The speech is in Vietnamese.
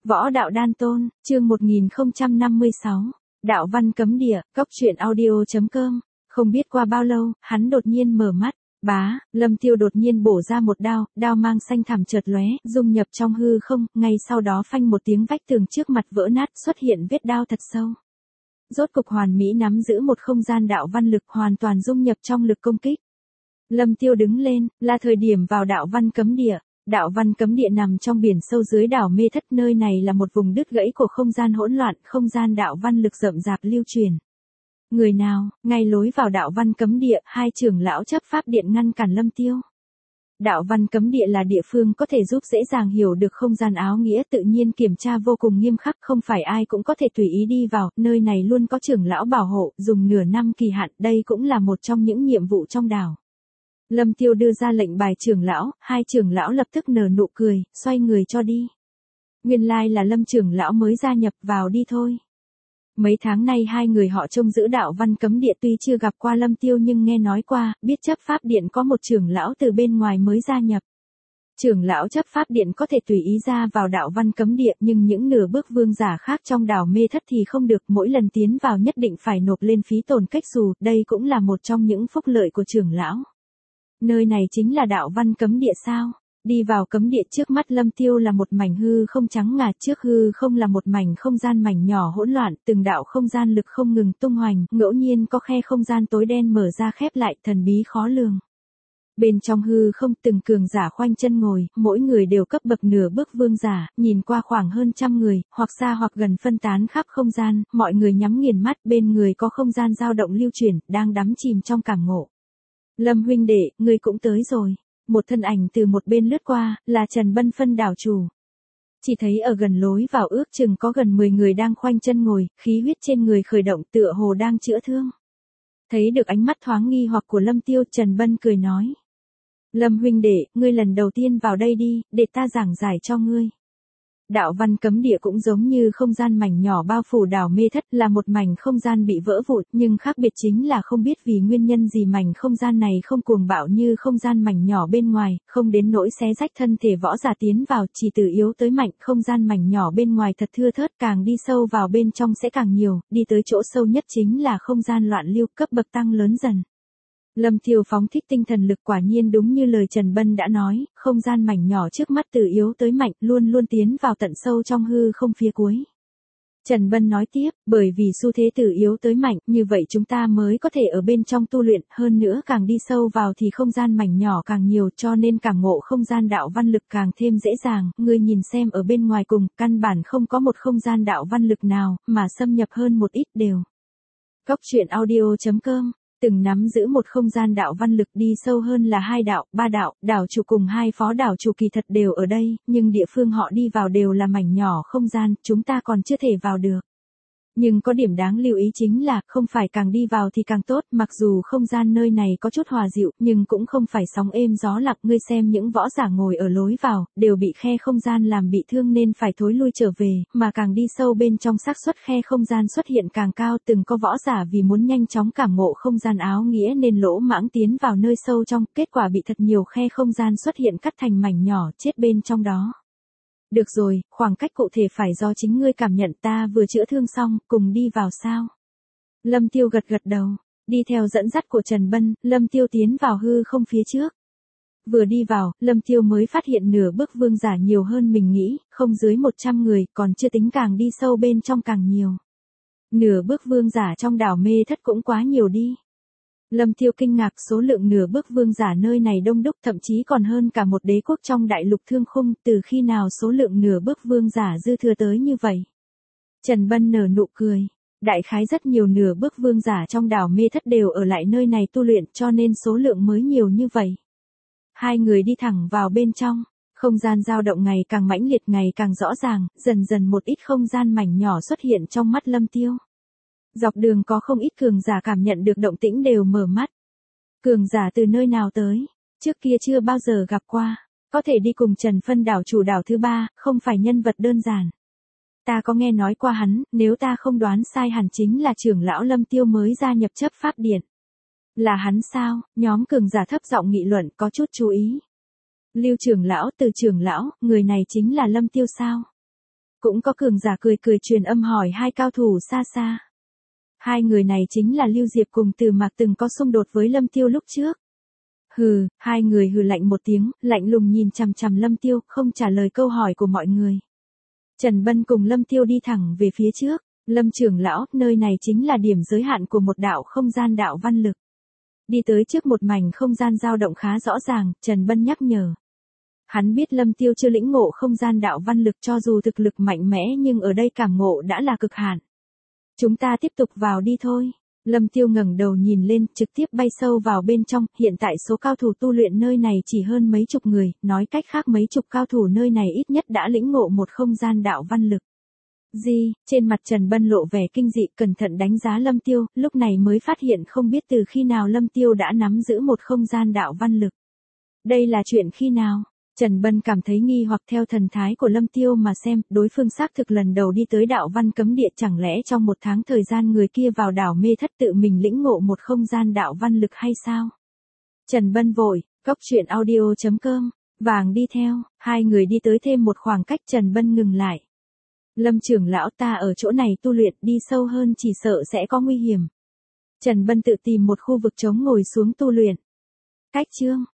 Võ đạo đan tôn, chương 1056, đạo văn cấm địa, cốc truyện audio.com. Không biết qua bao lâu, hắn đột nhiên mở mắt, Lâm Tiêu đột nhiên bổ ra một đao, đao mang xanh thẳm chợt lóe, dung nhập trong hư không, ngay sau đó phanh một tiếng vách tường trước mặt vỡ nát, xuất hiện vết đao thật sâu. Rốt cục hoàn mỹ nắm giữ một không gian đạo văn lực hoàn toàn dung nhập trong lực công kích. Lâm Tiêu đứng lên, là thời điểm vào đạo văn cấm địa. Đạo văn cấm địa nằm trong biển sâu dưới đảo Mê Thất, nơi này là một vùng đứt gãy của không gian hỗn loạn, không gian đạo văn lực rậm rạp lưu truyền. Người nào, ngay lối vào đạo văn cấm địa, hai trưởng lão chấp pháp điện ngăn cản Lâm Tiêu. Đạo văn cấm địa là địa phương có thể giúp dễ dàng hiểu được không gian áo nghĩa, tự nhiên kiểm tra vô cùng nghiêm khắc, không phải ai cũng có thể tùy ý đi vào, nơi này luôn có trưởng lão bảo hộ, dùng nửa năm kỳ hạn, đây cũng là một trong những nhiệm vụ trong đảo. Lâm Tiêu đưa ra lệnh bài trưởng lão, hai trưởng lão lập tức nở nụ cười, xoay người cho đi. Nguyên lai là Lâm trưởng lão mới gia nhập, vào đi thôi. Mấy tháng nay hai người họ trông giữ đạo văn cấm địa, tuy chưa gặp qua Lâm Tiêu nhưng nghe nói qua, biết chấp pháp điện có một trưởng lão từ bên ngoài mới gia nhập. Trưởng lão chấp pháp điện có thể tùy ý ra vào đạo văn cấm địa, nhưng những nửa bước vương giả khác trong đảo Mê Thất thì không được, mỗi lần tiến vào nhất định phải nộp lên phí tổn cách dù, đây cũng là một trong những phúc lợi của trưởng lão. Nơi này chính là đạo văn cấm địa sao? Đi vào cấm địa, trước mắt Lâm Tiêu là một mảnh hư không trắng ngà, trước hư không là một mảnh không gian mảnh nhỏ hỗn loạn, từng đạo không gian lực không ngừng tung hoành, ngẫu nhiên có khe không gian tối đen mở ra khép lại, thần bí khó lường. Bên trong hư không từng cường giả khoanh chân ngồi, mỗi người đều cấp bậc nửa bước vương giả, nhìn qua khoảng hơn 100 người, hoặc xa hoặc gần phân tán khắp không gian, mọi người nhắm nghiền mắt, bên người có không gian dao động lưu chuyển, đang đắm chìm trong cảm ngộ. Lâm huynh đệ, ngươi cũng tới rồi. Một thân ảnh từ một bên lướt qua, là Trần Bân Phân đảo chủ. Chỉ thấy ở gần lối vào ước chừng có gần 10 người đang khoanh chân ngồi, khí huyết trên người khởi động tựa hồ đang chữa thương. Thấy được ánh mắt thoáng nghi hoặc của Lâm Tiêu, Trần Bân cười nói. Lâm huynh đệ, ngươi lần đầu tiên vào đây đi, để ta giảng giải cho ngươi. Đạo văn cấm địa cũng giống như không gian mảnh nhỏ bao phủ đảo Mê Thất, là một mảnh không gian bị vỡ vụn, nhưng khác biệt chính là không biết vì nguyên nhân gì mảnh không gian này không cuồng bạo như không gian mảnh nhỏ bên ngoài, không đến nỗi xé rách thân thể võ giả tiến vào, chỉ từ yếu tới mạnh, không gian mảnh nhỏ bên ngoài thật thưa thớt, càng đi sâu vào bên trong sẽ càng nhiều, đi tới chỗ sâu nhất chính là không gian loạn lưu, cấp bậc tăng lớn dần. Lâm Tiêu phóng thích tinh thần lực, quả nhiên đúng như lời Trần Bân đã nói, không gian mảnh nhỏ trước mắt từ yếu tới mạnh, luôn luôn tiến vào tận sâu trong hư không phía cuối. Trần Bân nói tiếp, bởi vì xu thế từ yếu tới mạnh, như vậy chúng ta mới có thể ở bên trong tu luyện, hơn nữa càng đi sâu vào thì không gian mảnh nhỏ càng nhiều, cho nên cảm ngộ không gian đạo văn lực càng thêm dễ dàng, ngươi nhìn xem ở bên ngoài cùng, căn bản không có một không gian đạo văn lực nào, mà xâm nhập hơn một ít đều. Cốc truyện audio.com. Từng nắm giữ một không gian đạo văn lực, đi sâu hơn là 2 đạo, 3 đạo, đảo chủ cùng 2 phó đảo chủ kỳ thật đều ở đây, nhưng địa phương họ đi vào đều là mảnh nhỏ không gian, chúng ta còn chưa thể vào được. Nhưng có điểm đáng lưu ý chính là, không phải càng đi vào thì càng tốt, mặc dù không gian nơi này có chút hòa dịu, nhưng cũng không phải sóng êm gió lặng, ngươi xem những võ giả ngồi ở lối vào, đều bị khe không gian làm bị thương nên phải thối lui trở về, mà càng đi sâu bên trong xác suất khe không gian xuất hiện càng cao, từng có võ giả vì muốn nhanh chóng cảm ngộ không gian áo nghĩa nên lỗ mãng tiến vào nơi sâu trong, kết quả bị thật nhiều khe không gian xuất hiện cắt thành mảnh nhỏ, chết bên trong đó. Được rồi, khoảng cách cụ thể phải do chính ngươi cảm nhận, ta vừa chữa thương xong, cùng đi vào sao? Lâm Tiêu gật gật đầu, đi theo dẫn dắt của Trần Bân, Lâm Tiêu tiến vào hư không phía trước. Vừa đi vào, Lâm Tiêu mới phát hiện nửa bước vương giả nhiều hơn mình nghĩ, không dưới 100 người, còn chưa tính càng đi sâu bên trong càng nhiều. Nửa bước vương giả trong đảo Mê Thất cũng quá nhiều đi. Lâm Tiêu kinh ngạc, số lượng nửa bước vương giả nơi này đông đúc, thậm chí còn hơn cả một đế quốc trong đại lục thương khung, từ khi nào số lượng nửa bước vương giả dư thừa tới như vậy. Trần Bân nở nụ cười, đại khái rất nhiều nửa bước vương giả trong đảo Mê Thất đều ở lại nơi này tu luyện, cho nên số lượng mới nhiều như vậy. Hai người đi thẳng vào bên trong, không gian dao động ngày càng mãnh liệt, ngày càng rõ ràng, dần dần một ít không gian mảnh nhỏ xuất hiện trong mắt Lâm Tiêu. Dọc đường có không ít cường giả cảm nhận được động tĩnh đều mở mắt. Cường giả từ nơi nào tới? Trước kia chưa bao giờ gặp qua. Có thể đi cùng Trần Phân đảo chủ đảo thứ 3, không phải nhân vật đơn giản. Ta có nghe nói qua hắn, nếu ta không đoán sai hẳn chính là trưởng lão Lâm Tiêu mới gia nhập chấp pháp điện. Là hắn sao? Nhóm cường giả thấp giọng nghị luận, có chút chú ý. Lưu trưởng lão, Từ trưởng lão, người này chính là Lâm Tiêu sao? Cũng có cường giả cười cười truyền âm hỏi hai cao thủ xa xa. Hai người này chính là Lưu Diệp cùng Từ Mạc từng có xung đột với Lâm Tiêu lúc trước. Hừ, hai người hừ lạnh một tiếng, lạnh lùng nhìn chằm chằm Lâm Tiêu, không trả lời câu hỏi của mọi người. Trần Bân cùng Lâm Tiêu đi thẳng về phía trước. Lâm trưởng lão, nơi này chính là điểm giới hạn của một đạo không gian đạo văn lực. Đi tới trước một mảnh không gian dao động khá rõ ràng, Trần Bân nhắc nhở. Hắn biết Lâm Tiêu chưa lĩnh ngộ không gian đạo văn lực, cho dù thực lực mạnh mẽ nhưng ở đây cảm ngộ đã là cực hạn. Chúng ta tiếp tục vào đi thôi. Lâm Tiêu ngẩng đầu nhìn lên, trực tiếp bay sâu vào bên trong, hiện tại số cao thủ tu luyện nơi này chỉ hơn mấy chục người, nói cách khác mấy chục cao thủ nơi này ít nhất đã lĩnh ngộ một không gian đạo văn lực. Gì, trên mặt Trần Bân lộ vẻ kinh dị, cẩn thận đánh giá Lâm Tiêu, lúc này mới phát hiện không biết từ khi nào Lâm Tiêu đã nắm giữ một không gian đạo văn lực. Đây là chuyện khi nào? Trần Bân cảm thấy nghi hoặc theo thần thái của Lâm Tiêu mà xem, đối phương xác thực lần đầu đi tới đạo văn cấm địa, chẳng lẽ trong một tháng thời gian người kia vào đảo mê thất tự mình lĩnh ngộ một không gian đạo văn lực hay sao? Trần Bân vội, coctruyện.audio.com, vàng đi theo, hai người đi tới thêm một khoảng cách, Trần Bân ngừng lại. Lâm trưởng lão, ta ở chỗ này tu luyện, đi sâu hơn chỉ sợ sẽ có nguy hiểm. Trần Bân tự tìm một khu vực trống ngồi xuống tu luyện. Cách chương